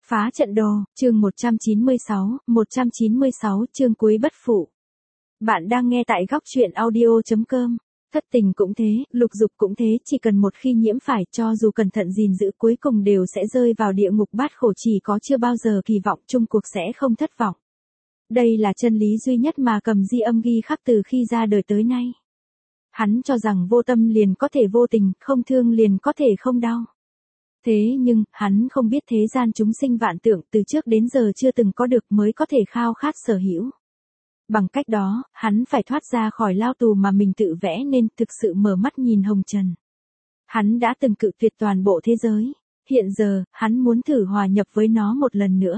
Phá trận đồ, chương 196 chương cuối bất phụ. Bạn đang nghe tại góc truyện audio.com. Thất tình cũng thế, lục dục cũng thế, chỉ cần một khi nhiễm phải cho dù cẩn thận gìn giữ cuối cùng đều sẽ rơi vào địa ngục bát khổ, chỉ có chưa bao giờ kỳ vọng chung cuộc sẽ không thất vọng. Đây là chân lý duy nhất mà Cầm Di Âm ghi khắc từ khi ra đời tới nay. Hắn cho rằng vô tâm liền có thể vô tình, không thương liền có thể không đau. Thế nhưng, hắn không biết thế gian chúng sinh vạn tượng từ trước đến giờ chưa từng có được mới có thể khao khát sở hữu. Bằng cách đó, hắn phải thoát ra khỏi lao tù mà mình tự vẽ nên, thực sự mở mắt nhìn hồng trần. Hắn đã từng cự tuyệt toàn bộ thế giới, hiện giờ, hắn muốn thử hòa nhập với nó một lần nữa.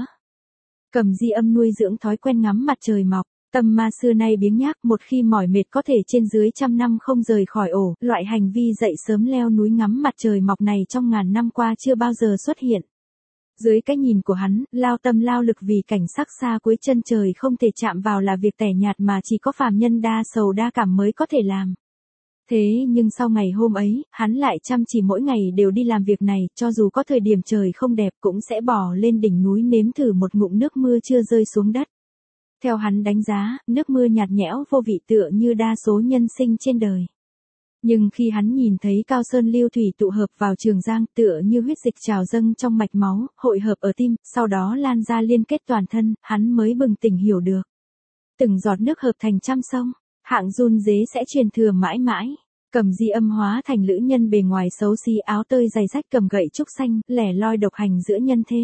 Cầm Di Âm nuôi dưỡng thói quen ngắm mặt trời mọc. Tâm ma xưa nay biếng nhác, một khi mỏi mệt có thể trên dưới 100 năm không rời khỏi ổ, loại hành vi dậy sớm leo núi ngắm mặt trời mọc này trong ngàn năm qua chưa bao giờ xuất hiện. Dưới cái nhìn của hắn, lao tâm lao lực vì cảnh sắc xa cuối chân trời không thể chạm vào là việc tẻ nhạt mà chỉ có phàm nhân đa sầu đa cảm mới có thể làm. Thế nhưng sau ngày hôm ấy, hắn lại chăm chỉ mỗi ngày đều đi làm việc này, cho dù có thời điểm trời không đẹp cũng sẽ bỏ lên đỉnh núi nếm thử một ngụm nước mưa chưa rơi xuống đất. Theo hắn đánh giá, nước mưa nhạt nhẽo vô vị tựa như đa số nhân sinh trên đời. Nhưng khi hắn nhìn thấy cao sơn lưu thủy tụ hợp vào Trường Giang tựa như huyết dịch trào dâng trong mạch máu, hội hợp ở tim, sau đó lan ra liên kết toàn thân, hắn mới bừng tỉnh hiểu được. Từng giọt nước hợp thành trăm sông, hạng run dế sẽ truyền thừa mãi mãi. Cầm Di Âm hóa thành lữ nhân bề ngoài xấu xí áo tơi giày rách cầm gậy trúc xanh, lẻ loi độc hành giữa nhân thế.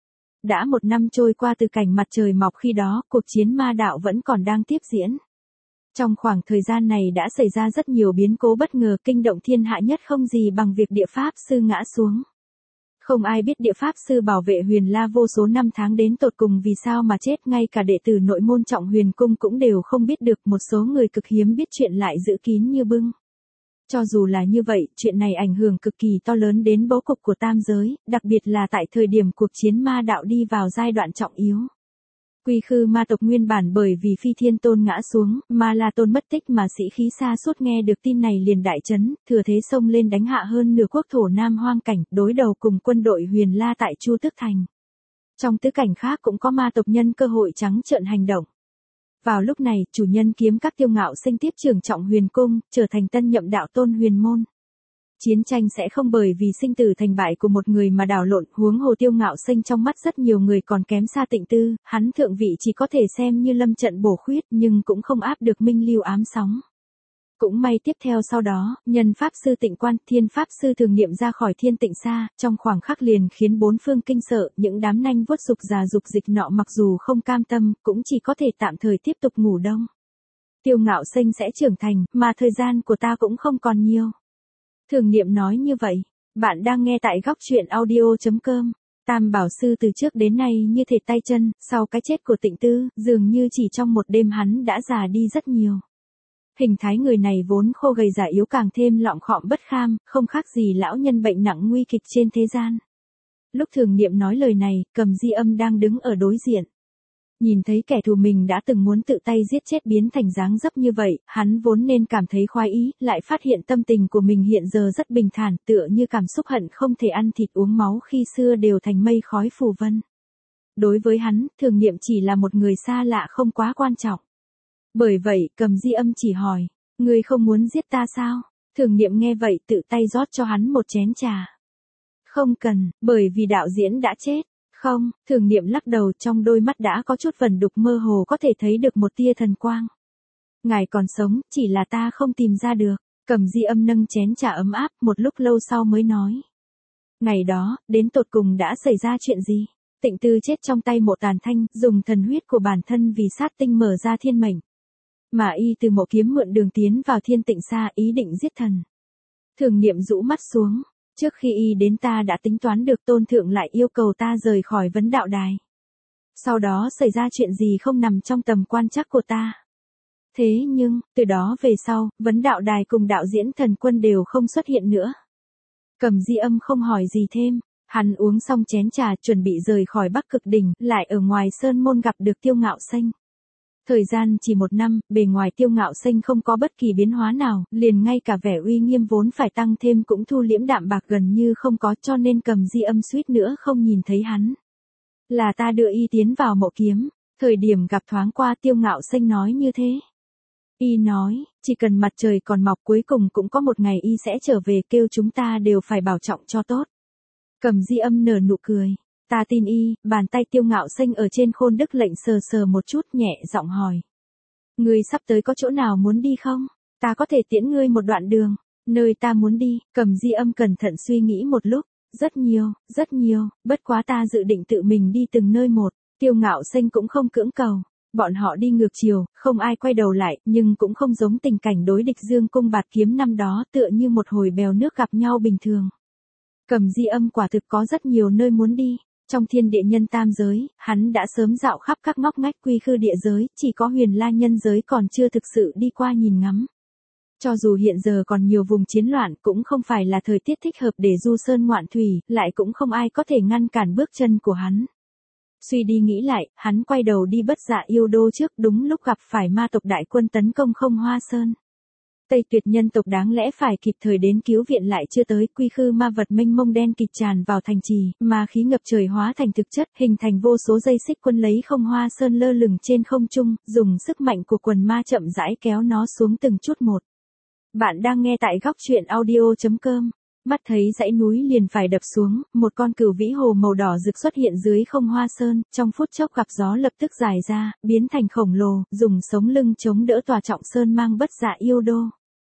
Đã 1 năm trôi qua từ cảnh mặt trời mọc khi đó, cuộc chiến ma đạo vẫn còn đang tiếp diễn. Trong khoảng thời gian này đã xảy ra rất nhiều biến cố bất ngờ kinh động thiên hạ nhất không gì bằng việc địa pháp sư ngã xuống. Không ai biết địa pháp sư bảo vệ Huyền La vô số năm tháng đến tột cùng vì sao mà chết, ngay cả đệ tử nội môn Trọng Huyền cung cũng đều không biết được, một số người cực hiếm biết chuyện lại giữ kín như bưng. Cho dù là như vậy, chuyện này ảnh hưởng cực kỳ to lớn đến bố cục của tam giới, đặc biệt là tại thời điểm cuộc chiến ma đạo đi vào giai đoạn trọng yếu. Quy Khư ma tộc nguyên bản bởi vì Phi Thiên Tôn ngã xuống, Ma La Tôn mất tích mà sĩ khí xa suốt nghe được tin này liền đại chấn, thừa thế xông lên đánh hạ hơn nửa quốc thổ Nam Hoang Cảnh, đối đầu cùng quân đội Huyền La tại Chu Tước Thành. Trong tứ cảnh khác cũng có ma tộc nhân cơ hội trắng trợn hành động. Vào lúc này, chủ nhân kiếm các Tiêu Ngạo Sinh tiếp trưởng Trọng Huyền cung, trở thành tân nhậm đạo tôn huyền môn. Chiến tranh sẽ không bởi vì sinh tử thành bại của một người mà đảo lộn, huống hồ Tiêu Ngạo Sinh trong mắt rất nhiều người còn kém xa Tịnh Tư, hắn thượng vị chỉ có thể xem như lâm trận bổ khuyết nhưng cũng không áp được minh lưu ám sóng. Cũng may tiếp theo sau đó, nhân pháp sư Tịnh Quan, thiên pháp sư Thường Niệm ra khỏi Thiên Tịnh Sa, trong khoảng khắc liền khiến bốn phương kinh sợ, những đám nanh vuốt dục già dục dịch nọ mặc dù không cam tâm, cũng chỉ có thể tạm thời tiếp tục ngủ đông. Tiêu Ngạo Sinh sẽ trưởng thành, mà thời gian của ta cũng không còn nhiều. Thường Niệm nói như vậy. Bạn đang nghe tại góc truyện audio.com. Tam Bảo Sư từ trước đến nay như thể tay chân, sau cái chết của Tịnh Tư, dường như chỉ trong một đêm hắn đã già đi rất nhiều. Hình thái người này vốn khô gầy già yếu càng thêm lọng khọm bất kham, không khác gì lão nhân bệnh nặng nguy kịch trên thế gian. Lúc Thường Niệm nói lời này, Cầm Di Âm đang đứng ở đối diện. Nhìn thấy kẻ thù mình đã từng muốn tự tay giết chết biến thành dáng dấp như vậy, hắn vốn nên cảm thấy khoái ý, lại phát hiện tâm tình của mình hiện giờ rất bình thản, tựa như cảm xúc hận không thể ăn thịt uống máu khi xưa đều thành mây khói phù vân. Đối với hắn, Thường Niệm chỉ là một người xa lạ không quá quan trọng. Bởi vậy, Cầm Di Âm chỉ hỏi, ngươi không muốn giết ta sao? Thường Niệm nghe vậy tự tay rót cho hắn một chén trà. Không cần, bởi vì đạo diễn đã chết. Không, Thường Niệm lắc đầu, trong đôi mắt đã có chút vẩn đục mơ hồ có thể thấy được một tia thần quang. Ngài còn sống, chỉ là ta không tìm ra được. Cầm Di Âm nâng chén trà ấm áp, một lúc lâu sau mới nói. Ngày đó, đến tột cùng đã xảy ra chuyện gì? Tịnh Tư chết trong tay Mộ Tàn Thanh, dùng thần huyết của bản thân vì sát tinh mở ra thiên mệnh. Mà y từ Mộ Kiếm mượn đường tiến vào Thiên Tịnh Sa ý định giết thần. Thường Niệm rũ mắt xuống. Trước khi y đến ta đã tính toán được Tôn Thượng lại yêu cầu ta rời khỏi vấn đạo đài. Sau đó xảy ra chuyện gì không nằm trong tầm quan trắc của ta. Thế nhưng, từ đó về sau, vấn đạo đài cùng đạo diễn Thần Quân đều không xuất hiện nữa. Cầm Di Âm không hỏi gì thêm, hắn uống xong chén trà chuẩn bị rời khỏi Bắc Cực Đỉnh, lại ở ngoài Sơn Môn gặp được Tiêu Ngạo Sinh. Thời gian chỉ 1 năm, bề ngoài Tiêu Ngạo Sinh không có bất kỳ biến hóa nào, liền ngay cả vẻ uy nghiêm vốn phải tăng thêm cũng thu liễm đạm bạc gần như không có, cho nên Cầm Di Âm suýt nữa không nhìn thấy hắn. Là ta đưa y tiến vào mộ kiếm, thời điểm gặp thoáng qua Tiêu Ngạo Xanh nói như thế. Y nói, chỉ cần mặt trời còn mọc cuối cùng cũng có một ngày y sẽ trở về, kêu chúng ta đều phải bảo trọng cho tốt. Cầm Di Âm nở nụ cười. Ta tin y. Bàn tay Tiêu Ngạo Xanh ở trên khôn đức lệnh sờ sờ một chút, nhẹ giọng hỏi. Ngươi sắp tới có chỗ nào muốn đi không? Ta có thể tiễn ngươi một đoạn đường. Nơi ta muốn đi. Cầm Di Âm cẩn thận suy nghĩ một lúc. Rất nhiều, bất quá ta dự định tự mình đi từng nơi một. Tiêu Ngạo Xanh cũng không cưỡng cầu. Bọn họ đi ngược chiều, không ai quay đầu lại, nhưng cũng không giống tình cảnh đối địch Dương Cung Bạt Kiếm năm đó, tựa như một hồi bèo nước gặp nhau bình thường. Cầm Di Âm quả thực có rất nhiều nơi muốn đi. Trong thiên địa nhân tam giới, hắn đã sớm dạo khắp các ngóc ngách quy khư địa giới, chỉ có Huyền La nhân giới còn chưa thực sự đi qua nhìn ngắm. Cho dù hiện giờ còn nhiều vùng chiến loạn, cũng không phải là thời tiết thích hợp để du sơn ngoạn thủy, lại cũng không ai có thể ngăn cản bước chân của hắn. Suy đi nghĩ lại, hắn quay đầu đi Bất Dạ Yêu Đô trước, đúng lúc gặp phải ma tộc đại quân tấn công Không Hoa Sơn. Tây Tuyệt nhân tộc đáng lẽ phải kịp thời đến cứu viện lại chưa tới, quy khư ma vật mênh mông đen kịt tràn vào thành trì, ma khí ngập trời hóa thành thực chất, hình thành vô số dây xích quân lấy Không Hoa Sơn lơ lửng trên không trung, dùng sức mạnh của quần ma chậm rãi kéo nó xuống từng chút một. Bạn đang nghe tại góc truyện audio.com. Mắt thấy dãy núi liền phải đập xuống, một con cửu vĩ hồ màu đỏ rực xuất hiện dưới Không Hoa Sơn, trong phút chốc gặp gió lập tức dài ra, biến thành khổng lồ, dùng sống lưng chống đỡ tòa trọng sơn mang Bất Dạ Yêu Đô.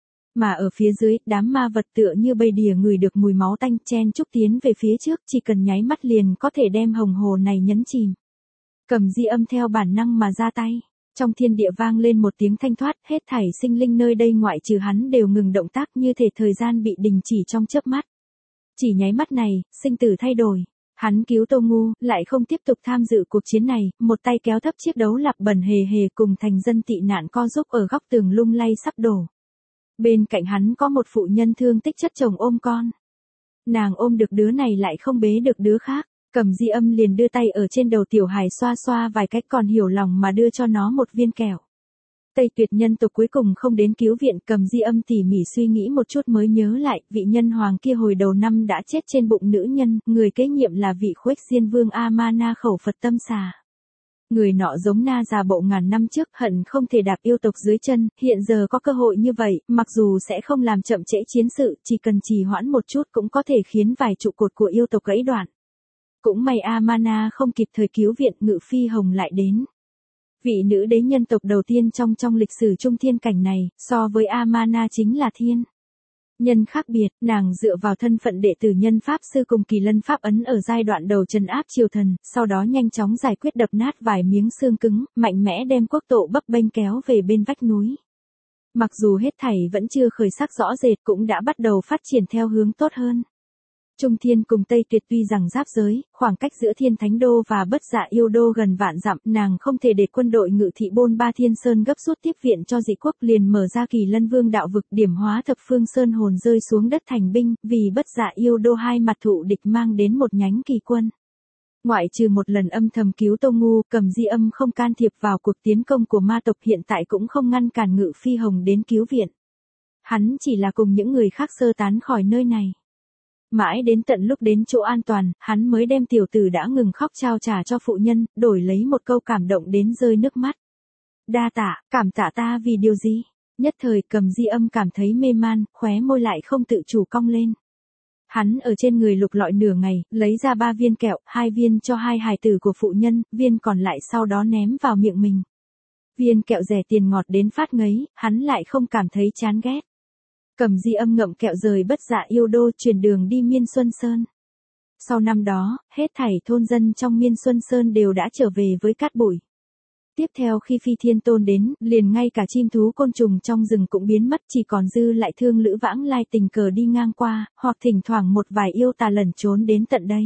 Mà ở phía dưới, đám ma vật tựa như bầy đỉa ngửi được mùi máu tanh, chen chúc tiến về phía trước, chỉ cần nháy mắt liền có thể đem hồng hồ này nhấn chìm. Cầm Di Âm theo bản năng mà ra tay. Trong thiên địa vang lên một tiếng thanh thoát, hết thảy sinh linh nơi đây ngoại trừ hắn đều ngừng động tác, như thể thời gian bị đình chỉ trong chớp mắt. Chỉ nháy mắt này, sinh tử thay đổi. Hắn cứu Tô Ngu, lại không tiếp tục tham dự cuộc chiến này, một tay kéo thấp chiếc đấu lạp bẩn hề hề cùng thành dân tị nạn co giúp ở góc tường lung lay sắp đổ. Bên cạnh hắn có một phụ nhân thương tích chất chồng ôm con. Nàng ôm được đứa này lại không bế được đứa khác. Cầm Di Âm liền đưa tay ở trên đầu tiểu hài xoa xoa vài cách, còn hiểu lòng mà đưa cho nó một viên kẹo. Tây Tuyệt nhân tộc cuối cùng không đến cứu viện. Cầm Di Âm tỉ mỉ suy nghĩ một chút mới nhớ lại, vị nhân hoàng kia hồi đầu năm đã chết trên bụng nữ nhân, người kế nhiệm là vị Khuếch Diên Vương A-ma-na Khẩu Phật Tâm Xà. Người nọ giống Na già bộ ngàn năm trước, hận không thể đạp yêu tộc dưới chân, hiện giờ có cơ hội như vậy, mặc dù sẽ không làm chậm trễ chiến sự, chỉ cần trì hoãn một chút cũng có thể khiến vài trụ cột của yêu tộc gãy đoạn. Cũng may A-ma-na không kịp thời cứu viện, Ngự Phi Hồng lại đến. Vị nữ đế nhân tộc đầu tiên trong lịch sử trung thiên cảnh này, so với A-ma-na chính là thiên nhân khác biệt. Nàng dựa vào thân phận đệ tử nhân pháp sư cùng Kỳ Lân pháp ấn ở giai đoạn đầu trấn áp triều thần, sau đó nhanh chóng giải quyết đập nát vài miếng xương cứng, mạnh mẽ đem quốc tổ bấp bênh kéo về bên vách núi. Mặc dù hết thảy vẫn chưa khởi sắc rõ rệt, cũng đã bắt đầu phát triển theo hướng tốt hơn. Trung Thiên cùng Tây Tuyệt tuy rằng giáp giới, khoảng cách giữa Thiên Thánh Đô và Bất Dạ Yêu Đô gần vạn dặm, nàng không thể để quân đội Ngự Thị Bôn Ba Thiên Sơn gấp rút tiếp viện cho dị quốc, liền mở ra Kỳ Lân Vương đạo vực, điểm hóa Thập Phương Sơn hồn rơi xuống đất thành binh, vì Bất Dạ Yêu Đô hai mặt thụ địch mang đến một nhánh kỳ quân. Ngoại trừ một lần âm thầm cứu Tô Ngu, Cầm Di Âm không can thiệp vào cuộc tiến công của ma tộc, hiện tại cũng không ngăn cản Ngự Phi Hồng đến cứu viện. Hắn chỉ là cùng những người khác sơ tán khỏi nơi này. Mãi đến tận lúc đến chỗ an toàn, hắn mới đem tiểu tử đã ngừng khóc trao trả cho phụ nhân, đổi lấy một câu cảm động đến rơi nước mắt. Đa tạ, cảm tạ ta vì điều gì? Nhất thời Cầm Di Âm cảm thấy mê man, khóe môi lại không tự chủ cong lên. Hắn ở trên người lục lọi nửa ngày, lấy ra 3 viên kẹo, 2 viên cho 2 hài tử của phụ nhân, viên còn lại sau đó ném vào miệng mình. Viên kẹo rẻ tiền ngọt đến phát ngấy, hắn lại không cảm thấy chán ghét. Cầm Di Âm ngậm kẹo rời Bất Dạ Yêu Đô, chuyển đường đi Miên Xuân Sơn. Sau năm đó, hết thảy thôn dân trong Miên Xuân Sơn đều đã trở về với cát bụi. Tiếp theo khi Phi Thiên Tôn đến, liền ngay cả chim thú côn trùng trong rừng cũng biến mất, chỉ còn dư lại Thương Lữ vãng lai tình cờ đi ngang qua, hoặc thỉnh thoảng một vài yêu tà lẩn trốn đến tận đây.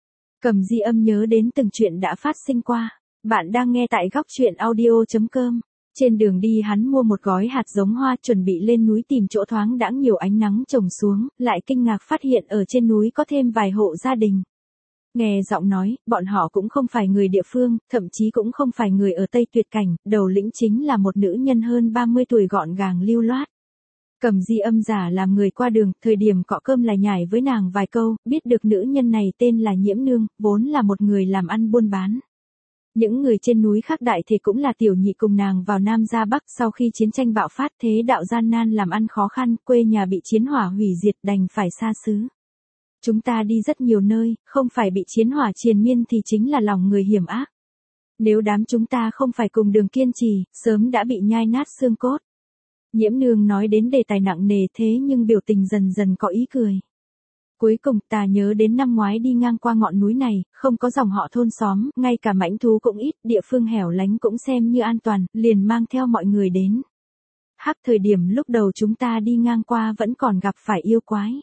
Cầm Di Âm nhớ đến từng chuyện đã phát sinh qua. Bạn đang nghe tại góc truyện audio.com. Trên đường đi hắn mua một gói hạt giống hoa, chuẩn bị lên núi tìm chỗ thoáng đãng nhiều ánh nắng trồng xuống, lại kinh ngạc phát hiện ở trên núi có thêm vài hộ gia đình. Nghe giọng nói, bọn họ cũng không phải người địa phương, thậm chí cũng không phải người ở Tây Tuyệt cảnh, đầu lĩnh chính là một nữ nhân hơn 30 tuổi gọn gàng lưu loát. Cầm Di Âm giả làm người qua đường, thời điểm cọ cơm lại nhải với nàng vài câu, biết được nữ nhân này tên là Nhiễm Nương, vốn là một người làm ăn buôn bán. Những người trên núi khác đại thì cũng là tiểu nhị cùng nàng vào Nam ra Bắc, sau khi chiến tranh bạo phát thế đạo gian nan làm ăn khó khăn, quê nhà bị chiến hỏa hủy diệt đành phải xa xứ. Chúng ta đi rất nhiều nơi, không phải bị chiến hỏa triền miên thì chính là lòng người hiểm ác. Nếu đám chúng ta không phải cùng đường kiên trì, sớm đã bị nhai nát xương cốt. Nhiễm Nương nói đến đề tài nặng nề thế nhưng biểu tình dần dần có ý cười. Cuối cùng ta nhớ đến năm ngoái đi ngang qua ngọn núi này, không có dòng họ thôn xóm, ngay cả mãnh thú cũng ít, địa phương hẻo lánh cũng xem như an toàn, liền mang theo mọi người đến. Hắc thời điểm lúc đầu chúng ta đi ngang qua vẫn còn gặp phải yêu quái.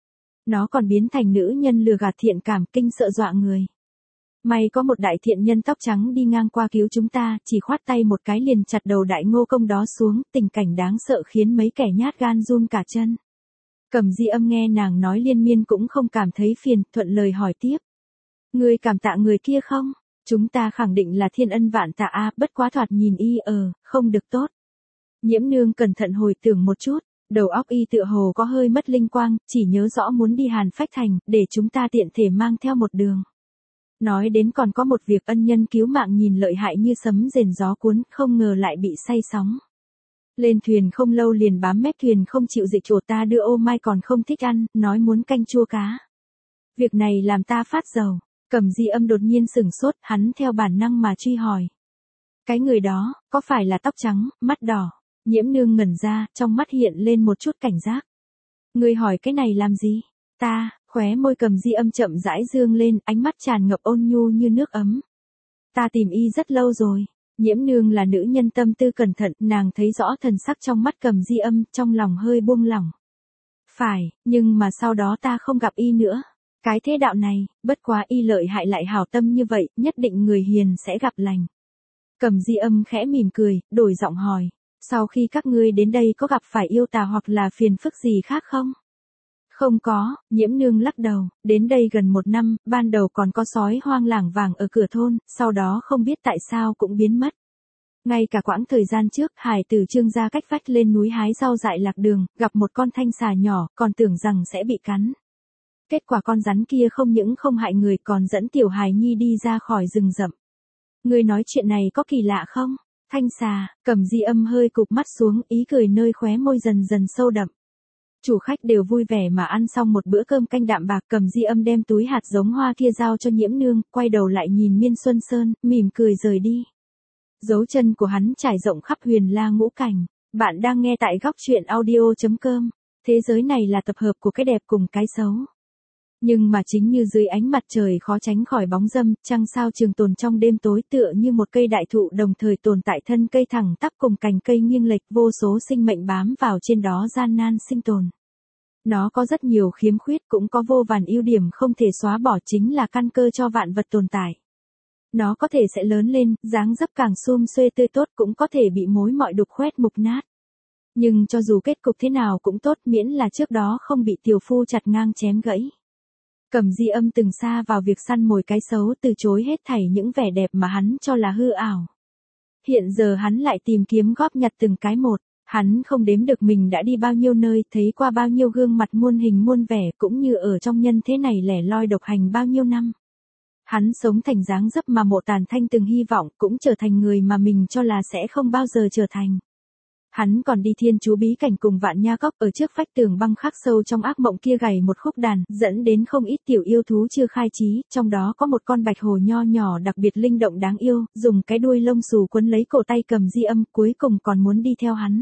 Nó còn biến thành nữ nhân lừa gạt thiện cảm kinh sợ dọa người. May có một đại thiện nhân tóc trắng đi ngang qua cứu chúng ta, chỉ khoát tay một cái liền chặt đầu đại ngô công đó xuống, tình cảnh đáng sợ khiến mấy kẻ nhát gan run cả chân. Cầm Di Âm nghe nàng nói liên miên cũng không cảm thấy phiền, thuận lời hỏi tiếp. Ngươi cảm tạ người kia không? Chúng ta khẳng định là thiên ân vạn tạ a, bất quá thoạt nhìn y không được tốt. Nhiễm Nương cẩn thận hồi tưởng một chút, đầu óc y tựa hồ có hơi mất linh quang, chỉ nhớ rõ muốn đi Hàn Phách Thành, để chúng ta tiện thể mang theo một đường. Nói đến còn có một việc ân nhân cứu mạng nhìn lợi hại như sấm rền gió cuốn, không ngờ lại bị say sóng. Lên thuyền không lâu liền bám mép thuyền không chịu dịch chỗ ta đưa ô mai còn không thích ăn, nói muốn canh chua cá. Việc này làm ta phát dầu. Cầm Di Âm đột nhiên sửng sốt, hắn theo bản năng mà truy hỏi. Cái người đó, có phải là tóc trắng, mắt đỏ? Nhiễm Nương ngẩn ra, trong mắt hiện lên một chút cảnh giác. Ngươi hỏi cái này làm gì? Ta, khóe môi Cầm Di Âm chậm rãi dương lên, ánh mắt tràn ngập ôn nhu như nước ấm. Ta tìm y rất lâu rồi. Nhiễm Nương là nữ nhân tâm tư cẩn thận, nàng thấy rõ thần sắc trong mắt Cầm Di Âm, trong lòng hơi buông lỏng. Phải, nhưng mà sau đó ta không gặp y nữa. Cái thế đạo này, bất quá y lợi hại lại hảo tâm như vậy, nhất định người hiền sẽ gặp lành. Cầm Di Âm khẽ mỉm cười, đổi giọng hỏi. Sau khi các ngươi đến đây có gặp phải yêu tà hoặc là phiền phức gì khác không? Không có, Nhiễm Nương lắc đầu, đến đây gần 1 năm, ban đầu còn có sói hoang lảng vàng ở cửa thôn, sau đó không biết tại sao cũng biến mất. Ngay cả quãng thời gian trước, hải tử Trương gia cách vách lên núi hái rau dại lạc đường, gặp một con thanh xà nhỏ, còn tưởng rằng sẽ bị cắn. Kết quả con rắn kia không những không hại người còn dẫn tiểu hài nhi đi ra khỏi rừng rậm. Người nói chuyện này có kỳ lạ không? Thanh xà, Cầm Di Âm hơi cụp mắt xuống, ý cười nơi khóe môi dần dần sâu đậm. Chủ khách đều vui vẻ mà ăn xong một bữa cơm canh đạm bạc, Cầm Di Âm đem túi hạt giống hoa kia giao cho Nhiễm Nương, quay đầu lại nhìn Miên Xuân Sơn, mỉm cười rời đi. Dấu chân của hắn trải rộng khắp huyền la ngũ cảnh. Bạn đang nghe tại góc truyện audio.com. Thế giới này là tập hợp của cái đẹp cùng cái xấu. Nhưng mà chính như dưới ánh mặt trời khó tránh khỏi bóng râm, trăng sao trường tồn trong đêm tối tựa như một cây đại thụ đồng thời tồn tại thân cây thẳng tắp cùng cành cây nghiêng lệch, vô số sinh mệnh bám vào trên đó gian nan sinh tồn. Nó có rất nhiều khiếm khuyết cũng có vô vàn ưu điểm không thể xóa bỏ, chính là căn cơ cho vạn vật tồn tại. Nó có thể sẽ lớn lên, dáng dấp càng sum xuê tươi tốt cũng có thể bị mối mọi đục khoét mục nát. Nhưng cho dù kết cục thế nào cũng tốt miễn là trước đó không bị tiểu phu chặt ngang chém gãy. Cầm Di Âm từng xa vào việc săn mồi cái xấu, từ chối hết thảy những vẻ đẹp mà hắn cho là hư ảo. Hiện giờ hắn lại tìm kiếm góp nhặt từng cái một, hắn không đếm được mình đã đi bao nhiêu nơi, thấy qua bao nhiêu gương mặt muôn hình muôn vẻ, cũng như ở trong nhân thế này lẻ loi độc hành bao nhiêu năm. Hắn sống thành dáng dấp mà Mộ Tàn Thanh từng hy vọng, cũng trở thành người mà mình cho là sẽ không bao giờ trở thành. Hắn còn đi thiên chú bí cảnh cùng Vạn Nha Cốc, ở trước vách tường băng khắc sâu trong ác mộng kia gảy một khúc đàn, dẫn đến không ít tiểu yêu thú chưa khai trí, trong đó có một con bạch hồ nho nhỏ đặc biệt linh động đáng yêu, dùng cái đuôi lông xù quấn lấy cổ tay Cầm Di Âm, cuối cùng còn muốn đi theo hắn.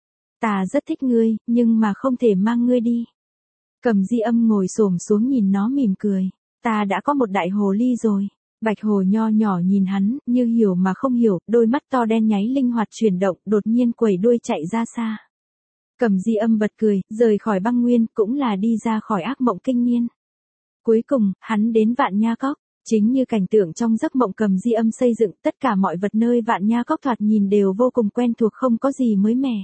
Ta rất thích ngươi, nhưng mà không thể mang ngươi đi. Cầm Di Âm ngồi xổm xuống nhìn nó mỉm cười. Ta đã có một đại hồ ly rồi. Bạch hồ nho nhỏ nhìn hắn, như hiểu mà không hiểu, đôi mắt to đen nháy linh hoạt chuyển động, đột nhiên quẩy đuôi chạy ra xa. Cầm Di Âm bật cười, rời khỏi băng nguyên, cũng là đi ra khỏi ác mộng kinh niên. Cuối cùng, hắn đến Vạn Nha Cốc. Chính như cảnh tượng trong giấc mộng Cầm Di Âm xây dựng, tất cả mọi vật nơi Vạn Nha Cốc thoạt nhìn đều vô cùng quen thuộc, không có gì mới mẻ.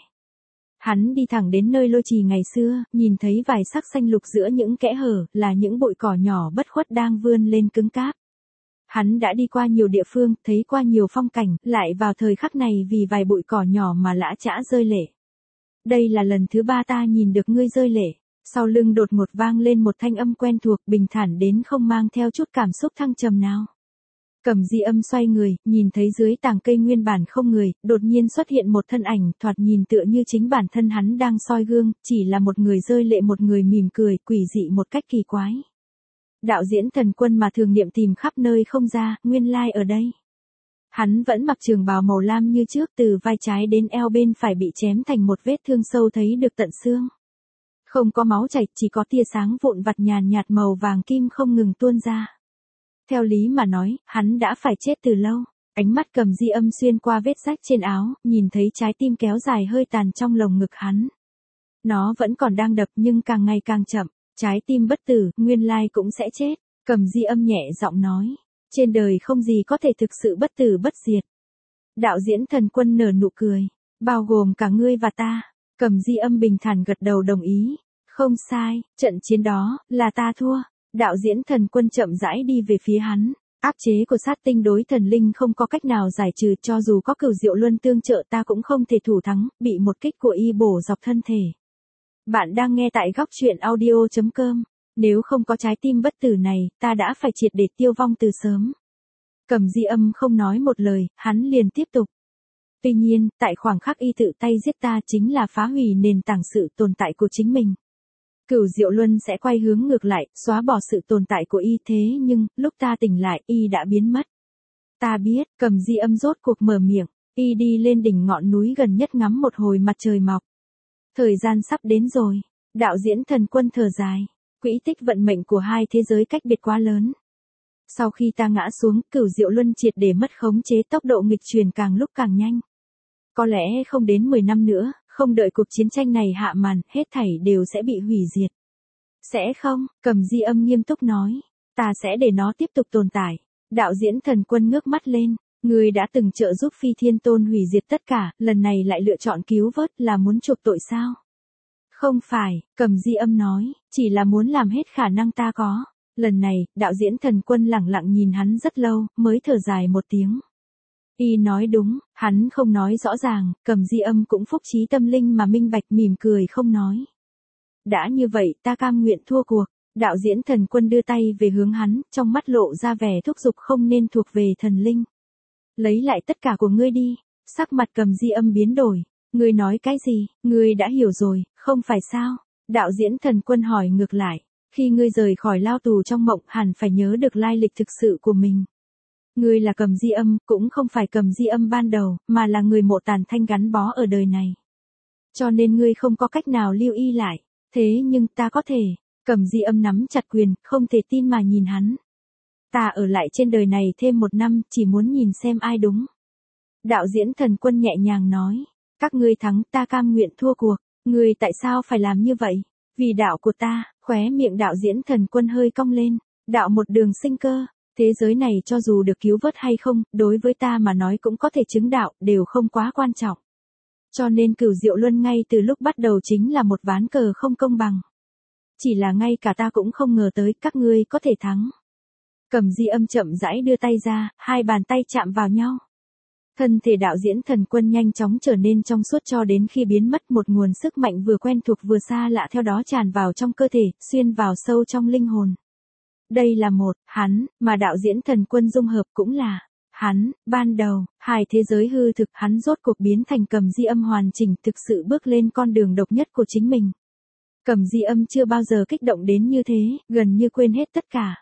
Hắn đi thẳng đến nơi lôi trì ngày xưa, nhìn thấy vài sắc xanh lục giữa những kẽ hở, là những bụi cỏ nhỏ bất khuất đang vươn lên cứng cáp. Hắn đã đi qua nhiều địa phương, thấy qua nhiều phong cảnh, lại vào thời khắc này vì vài bụi cỏ nhỏ mà lã chã rơi lệ. đây là lần thứ 3 ta nhìn được ngươi rơi lệ. Sau lưng đột ngột vang lên một thanh âm quen thuộc, bình thản đến không mang theo chút cảm xúc thăng trầm nào. Cẩm Di Âm xoay người, nhìn thấy dưới tàng cây nguyên bản không người, đột nhiên xuất hiện một thân ảnh, thoạt nhìn tựa như chính bản thân hắn đang soi gương, chỉ là một người rơi lệ, một người mỉm cười, quỷ dị một cách kỳ quái. Đạo diễn Thần Quân mà thường niệm tìm khắp nơi không ra, nguyên lai ở đây. Hắn vẫn mặc trường bào màu lam như trước, từ vai trái đến eo bên phải bị chém thành một vết thương sâu thấy được tận xương. Không có máu chảy, chỉ có tia sáng vụn vặt nhàn nhạt màu vàng kim không ngừng tuôn ra. Theo lý mà nói, hắn đã phải chết từ lâu. Ánh mắt Cẩm Di Âm xuyên qua vết rách trên áo, nhìn thấy trái tim kéo dài hơi tàn trong lồng ngực hắn. Nó vẫn còn đang đập nhưng càng ngày càng chậm. Trái tim bất tử, nguyên lai cũng sẽ chết. Cẩm Di Âm nhẹ giọng nói. Trên đời không gì có thể thực sự bất tử bất diệt. Đạo diễn Thần Quân nở nụ cười. Bao gồm cả ngươi và ta. Cẩm Di Âm bình thản gật đầu đồng ý. Không sai, trận chiến đó, là ta thua. Đạo diễn Thần Quân chậm rãi đi về phía hắn. Áp chế của sát tinh đối thần linh không có cách nào giải trừ, cho dù có Cửu Diệu Luân tương trợ ta cũng không thể thủ thắng, bị một kích của y bổ dọc thân thể. Bạn đang nghe tại góc truyện audio.com. Nếu không có trái tim bất tử này, ta đã phải triệt để tiêu vong từ sớm. Cẩm Di Âm không nói một lời, hắn liền tiếp tục. Tuy nhiên, tại khoảng khắc y tự tay giết ta chính là phá hủy nền tảng sự tồn tại của chính mình. Cửu Diệu Luân sẽ quay hướng ngược lại, xóa bỏ sự tồn tại của y, thế nhưng, lúc ta tỉnh lại, y đã biến mất. Ta biết, Cẩm Di Âm rốt cuộc mở miệng, y đi lên đỉnh ngọn núi gần nhất ngắm một hồi mặt trời mọc. Thời gian sắp đến rồi. Đạo diễn Thần Quân thở dài. Quỹ tích vận mệnh của hai thế giới cách biệt quá lớn. Sau khi ta ngã xuống, Cửu Diệu Luân triệt để mất khống chế, tốc độ nghịch chuyển càng lúc càng nhanh. Có lẽ không đến 10 năm nữa, không đợi cuộc chiến tranh này hạ màn, hết thảy đều sẽ bị hủy diệt. Sẽ không, Cẩm Di Âm nghiêm túc nói. Ta sẽ để nó tiếp tục tồn tại. Đạo diễn Thần Quân ngước mắt lên. Ngươi đã từng trợ giúp Phi Thiên Tôn hủy diệt tất cả, lần này lại lựa chọn cứu vớt, là muốn chuộc tội sao? Không phải, Cẩm Di Âm nói, chỉ là muốn làm hết khả năng ta có. Lần này, đạo diễn Thần Quân lẳng lặng nhìn hắn rất lâu, mới thở dài một tiếng. Y nói đúng, hắn không nói rõ ràng, Cẩm Di Âm cũng phúc trí tâm linh mà minh bạch, mỉm cười không nói. Đã như vậy, ta cam nguyện thua cuộc. Đạo diễn Thần Quân đưa tay về hướng hắn, trong mắt lộ ra vẻ thúc giục không nên thuộc về thần linh. Lấy lại tất cả của ngươi đi. Sắc mặt Cẩm Di Âm biến đổi. Ngươi nói cái gì? Ngươi đã hiểu rồi, không phải sao? Đạo diễn Thần Quân hỏi ngược lại. Khi ngươi rời khỏi lao tù trong mộng, hẳn phải nhớ được lai lịch thực sự của mình. Ngươi là Cẩm Di Âm, cũng không phải Cẩm Di Âm ban đầu, mà là người Mộ Tàn Thanh gắn bó ở đời này. Cho nên ngươi không có cách nào lưu y lại. Thế nhưng ta có thể. Cẩm Di Âm nắm chặt quyền, không thể tin mà nhìn hắn. Ta ở lại trên đời này thêm 1 năm, chỉ muốn nhìn xem ai đúng. Đạo diễn Thần Quân nhẹ nhàng nói. Các ngươi thắng, ta cam nguyện thua cuộc. Ngươi tại sao phải làm như vậy? Vì đạo của ta. Khóe miệng đạo diễn Thần Quân hơi cong lên. Đạo một đường sinh cơ. Thế giới này cho dù được cứu vớt hay không, đối với ta mà nói cũng có thể chứng đạo, đều không quá quan trọng. Cho nên Cửu Diệu Luân ngay từ lúc bắt đầu chính là một ván cờ không công bằng. Chỉ là ngay cả ta cũng không ngờ tới các ngươi có thể thắng. Cẩm Di Âm chậm rãi đưa tay ra, hai bàn tay chạm vào nhau. Thân thể đạo diễn Thần Quân nhanh chóng trở nên trong suốt cho đến khi biến mất, một nguồn sức mạnh vừa quen thuộc vừa xa lạ theo đó tràn vào trong cơ thể, xuyên vào sâu trong linh hồn. Đây là hắn, mà đạo diễn Thần Quân dung hợp cũng là hắn, ban đầu, hai thế giới hư thực, hắn rốt cuộc biến thành Cẩm Di Âm hoàn chỉnh, thực sự bước lên con đường độc nhất của chính mình. Cẩm Di Âm chưa bao giờ kích động đến như thế, gần như quên hết tất cả.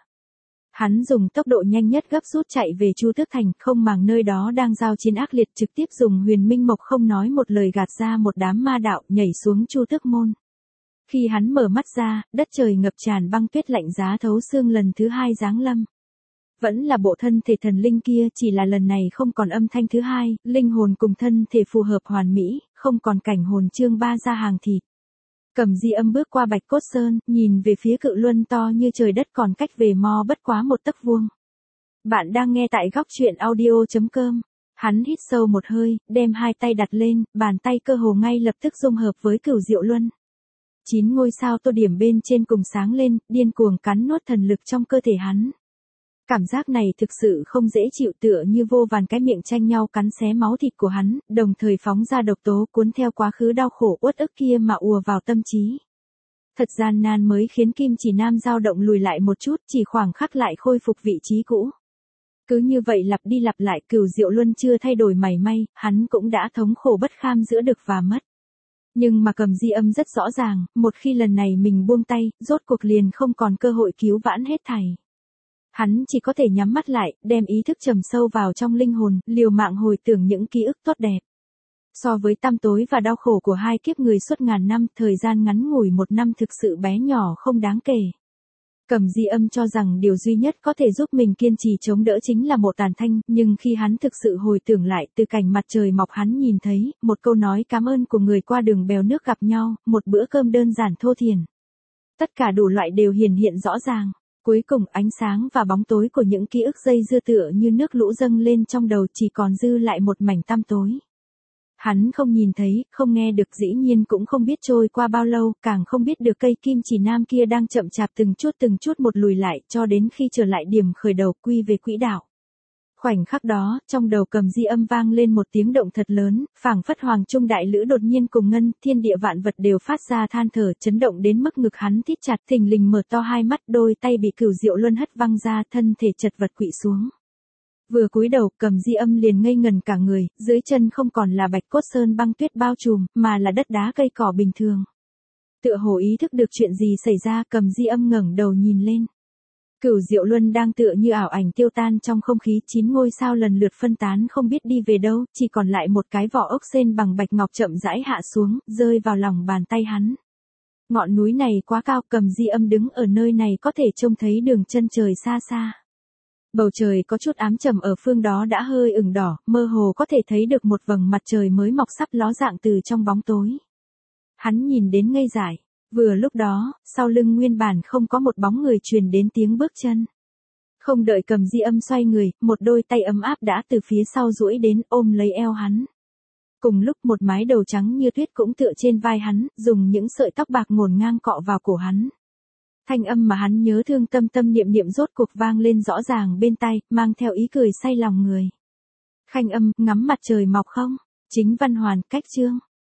Hắn dùng tốc độ nhanh nhất gấp rút chạy về Chu Tước Thành, không màng nơi đó đang giao chiến ác liệt, trực tiếp dùng Huyền Minh Mộc không nói một lời gạt ra một đám ma đạo, nhảy xuống Chu Tước môn. Khi hắn mở mắt ra, đất trời ngập tràn băng tuyết lạnh giá thấu xương lần thứ 2 giáng lâm. Vẫn là bộ thân thể thần linh kia, chỉ là lần này không còn âm thanh thứ 2, linh hồn cùng thân thể phù hợp hoàn mỹ, không còn cảnh hồn chương 3 ra hàng thịt. Cẩm Di Âm bước qua Bạch Cốt Sơn, nhìn về phía cự luân to như trời đất còn cách về Mo bất quá 1 tấc vuông. Bạn đang nghe tại góc truyện audio.com. Hắn hít sâu một hơi, đem 2 tay đặt lên, bàn tay cơ hồ ngay lập tức dung hợp với Cửu Diệu Luân. 9 ngôi sao tô điểm bên trên cùng sáng lên, điên cuồng cắn nuốt thần lực trong cơ thể hắn. Cảm giác này thực sự không dễ chịu, tựa như vô vàn cái miệng tranh nhau cắn xé máu thịt của hắn, đồng thời phóng ra độc tố cuốn theo quá khứ đau khổ uất ức kia mà ùa vào tâm trí. Thật gian nan mới khiến Kim Chỉ Nam dao động lùi lại một chút, chỉ khoảng khắc lại khôi phục vị trí cũ. Cứ như vậy lặp đi lặp lại, Cửu Diệu Luân chưa thay đổi mảy may, hắn cũng đã thống khổ bất kham giữa được và mất. Nhưng mà Cầm Di Âm rất rõ ràng, một khi lần này mình buông tay, rốt cuộc liền không còn cơ hội cứu vãn hết thảy. Hắn chỉ có thể nhắm mắt lại, đem ý thức trầm sâu vào trong linh hồn, liều mạng hồi tưởng những ký ức tốt đẹp. So với tăm tối và đau khổ của hai kiếp người suốt ngàn năm, thời gian ngắn ngủi một năm thực sự bé nhỏ không đáng kể. Cầm Di Âm cho rằng điều duy nhất có thể giúp mình kiên trì chống đỡ chính là Mộ Tàn Thanh, nhưng khi hắn thực sự hồi tưởng lại từ cảnh mặt trời mọc hắn nhìn thấy, một câu nói cảm ơn của người qua đường bèo nước gặp nhau, một bữa cơm đơn giản thô thiển. Tất cả đủ loại đều hiển hiện rõ ràng. Cuối cùng ánh sáng và bóng tối của những ký ức dây dưa tựa như nước lũ dâng lên trong đầu, chỉ còn dư lại một mảnh tăm tối. Hắn không nhìn thấy, không nghe được, dĩ nhiên cũng không biết trôi qua bao lâu, càng không biết được cây Kim Chỉ Nam kia đang chậm chạp từng chút một lùi lại, cho đến khi trở lại điểm khởi đầu, quy về quỹ đạo. Khoảnh khắc đó, trong đầu Cầm Di Âm vang lên một tiếng động thật lớn, phảng phất hoàng trung đại lữ đột nhiên cùng ngân, thiên địa vạn vật đều phát ra than thở, chấn động đến mức ngực hắn thít chặt, thình lình mở to hai mắt, đôi tay bị Cửu Diệu Luân hất văng ra, thân thể chật vật quỵ xuống. Vừa cúi đầu, Cầm Di Âm liền ngây ngần cả người, dưới chân không còn là bạch cốt sơn băng tuyết bao trùm, mà là đất đá cây cỏ bình thường. Tựa hồ ý thức được chuyện gì xảy ra, Cầm Di Âm ngẩng đầu nhìn lên. Cửu Diệu Luân đang tựa như ảo ảnh tiêu tan trong không khí, 9 ngôi sao lần lượt phân tán không biết đi về đâu, chỉ còn lại một cái vỏ ốc sên bằng bạch ngọc chậm rãi hạ xuống, rơi vào lòng bàn tay hắn. Ngọn núi này quá cao, Cầm Di Âm đứng ở nơi này có thể trông thấy đường chân trời xa xa. Bầu trời có chút ám trầm, ở phương đó đã hơi ửng đỏ, mơ hồ có thể thấy được một vầng mặt trời mới mọc sắp ló dạng từ trong bóng tối. Hắn nhìn đến ngây dại. Vừa lúc đó, sau lưng nguyên bản không có một bóng người, truyền đến tiếng bước chân. Không đợi Cầm Di Âm xoay người, một đôi tay ấm áp đã từ phía sau duỗi đến ôm lấy eo hắn. Cùng lúc một mái đầu trắng như tuyết cũng tựa trên vai hắn, dùng những sợi tóc bạc ngổn ngang cọ vào cổ hắn. Thanh âm mà hắn nhớ thương tâm tâm niệm niệm rốt cuộc vang lên rõ ràng bên tai, mang theo ý cười say lòng người. Khanh âm, ngắm mặt trời mọc không? Chính Văn Hoàn, cách chương.